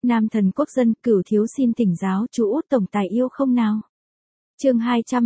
Nam thần quốc dân, Cửu thiếu xin thỉnh giáo chú út tổng tài yêu không nào. Chương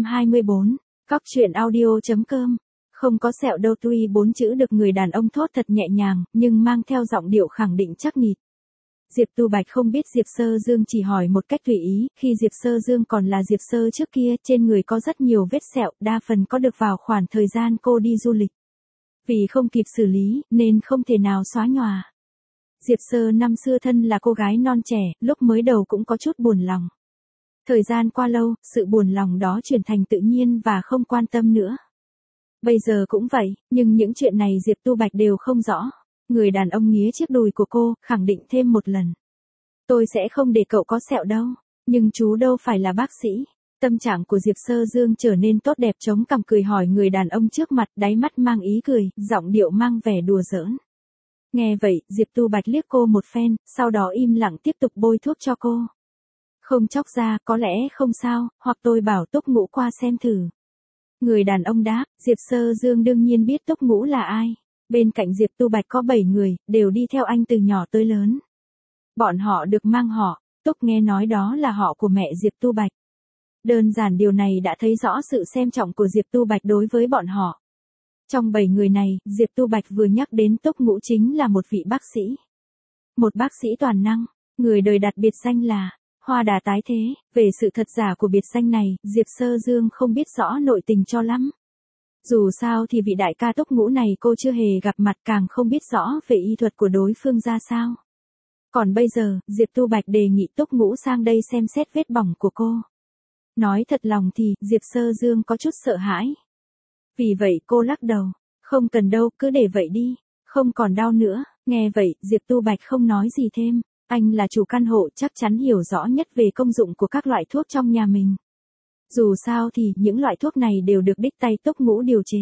224, Cóc truyện audio.com. Không có sẹo đâu, tuy 4 chữ được người đàn ông thốt thật nhẹ nhàng, nhưng mang theo giọng điệu khẳng định chắc nịch. Diệp Tu Bạch không biết Diệp Sơ Dương chỉ hỏi một cách tùy ý, khi Diệp Sơ Dương còn là Diệp Sơ trước kia, trên người có rất nhiều vết sẹo, đa phần có được vào khoảng thời gian cô đi du lịch. Vì không kịp xử lý, nên không thể nào xóa nhòa. Diệp Sơ năm xưa thân là cô gái non trẻ, lúc mới đầu cũng có chút buồn lòng. Thời gian qua lâu, sự buồn lòng đó chuyển thành tự nhiên và không quan tâm nữa. Bây giờ cũng vậy, nhưng những chuyện này Diệp Tu Bạch đều không rõ. Người đàn ông nghía chiếc đùi của cô, khẳng định thêm một lần. Tôi sẽ không để cậu có sẹo đâu, nhưng chú đâu phải là bác sĩ. Tâm trạng của Diệp Sơ Dương trở nên tốt đẹp, chống cằm cười hỏi người đàn ông trước mặt, đáy mắt mang ý cười, giọng điệu mang vẻ đùa giỡn. Nghe vậy, Diệp Tu Bạch liếc cô một phen, sau đó im lặng tiếp tục bôi thuốc cho cô. Không chóc ra, có lẽ không sao, hoặc tôi bảo Túc Ngũ qua xem thử. Người đàn ông đáp, Diệp Sơ Dương đương nhiên biết Túc Ngũ là ai. Bên cạnh Diệp Tu Bạch có 7 người, đều đi theo anh từ nhỏ tới lớn. Bọn họ được mang họ, Túc, nghe nói đó là họ của mẹ Diệp Tu Bạch. Đơn giản điều này đã thấy rõ sự xem trọng của Diệp Tu Bạch đối với bọn họ. Trong 7 người này, Diệp Tu Bạch vừa nhắc đến Túc Ngũ chính là một vị bác sĩ. Một bác sĩ toàn năng, người đời đặt biệt danh là Hoa Đà Tái Thế. Về sự thật giả của biệt danh này, Diệp Sơ Dương không biết rõ nội tình cho lắm. Dù sao thì vị đại ca Túc Ngũ này cô chưa hề gặp mặt, càng không biết rõ về y thuật của đối phương ra sao. Còn bây giờ, Diệp Tu Bạch đề nghị Túc Ngũ sang đây xem xét vết bỏng của cô. Nói thật lòng thì, Diệp Sơ Dương có chút sợ hãi. Vì vậy cô lắc đầu, không cần đâu, cứ để vậy đi, không còn đau nữa. Nghe vậy, Diệp Tu Bạch không nói gì thêm, anh là chủ căn hộ chắc chắn hiểu rõ nhất về công dụng của các loại thuốc trong nhà mình. Dù sao thì, những loại thuốc này đều được đích tay Túc Ngũ điều chế.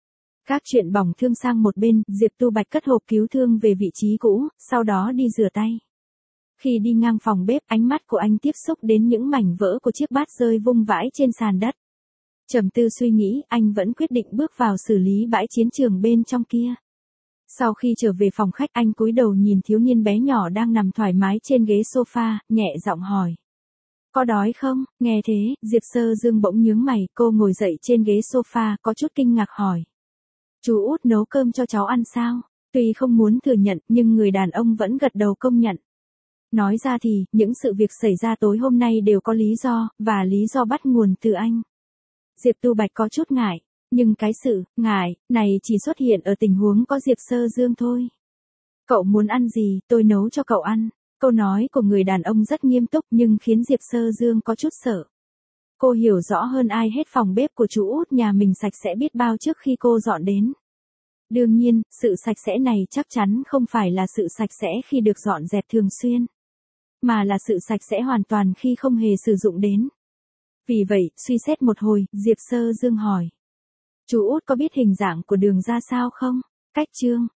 Các chuyện bỏng thương sang một bên, Diệp Tu Bạch cất hộp cứu thương về vị trí cũ, sau đó đi rửa tay. Khi đi ngang phòng bếp, ánh mắt của anh tiếp xúc đến những mảnh vỡ của chiếc bát rơi vung vãi trên sàn đất. Trầm tư suy nghĩ, anh vẫn quyết định bước vào xử lý bãi chiến trường bên trong kia. Sau khi trở về phòng khách, anh cúi đầu nhìn thiếu niên bé nhỏ đang nằm thoải mái trên ghế sofa, nhẹ giọng hỏi. Có đói không? Nghe thế, Diệp Sơ Dương bỗng nhướng mày, cô ngồi dậy trên ghế sofa, có chút kinh ngạc hỏi. Chú út nấu cơm cho cháu ăn sao? Tuy không muốn thừa nhận, nhưng người đàn ông vẫn gật đầu công nhận. Nói ra thì, những sự việc xảy ra tối hôm nay đều có lý do, và lý do bắt nguồn từ anh. Diệp Tu Bạch có chút ngại, nhưng cái sự ngại này chỉ xuất hiện ở tình huống có Diệp Sơ Dương thôi. Cậu muốn ăn gì, tôi nấu cho cậu ăn. Câu nói của người đàn ông rất nghiêm túc nhưng khiến Diệp Sơ Dương có chút sợ. Cô hiểu rõ hơn ai hết phòng bếp của chú út nhà mình sạch sẽ biết bao trước khi cô dọn đến. Đương nhiên, sự sạch sẽ này chắc chắn không phải là sự sạch sẽ khi được dọn dẹp thường xuyên, mà là sự sạch sẽ hoàn toàn khi không hề sử dụng đến. Vì vậy, suy xét một hồi, Diệp Sơ Dương hỏi. Chú út có biết hình dạng của đường ra sao không? Cách chương.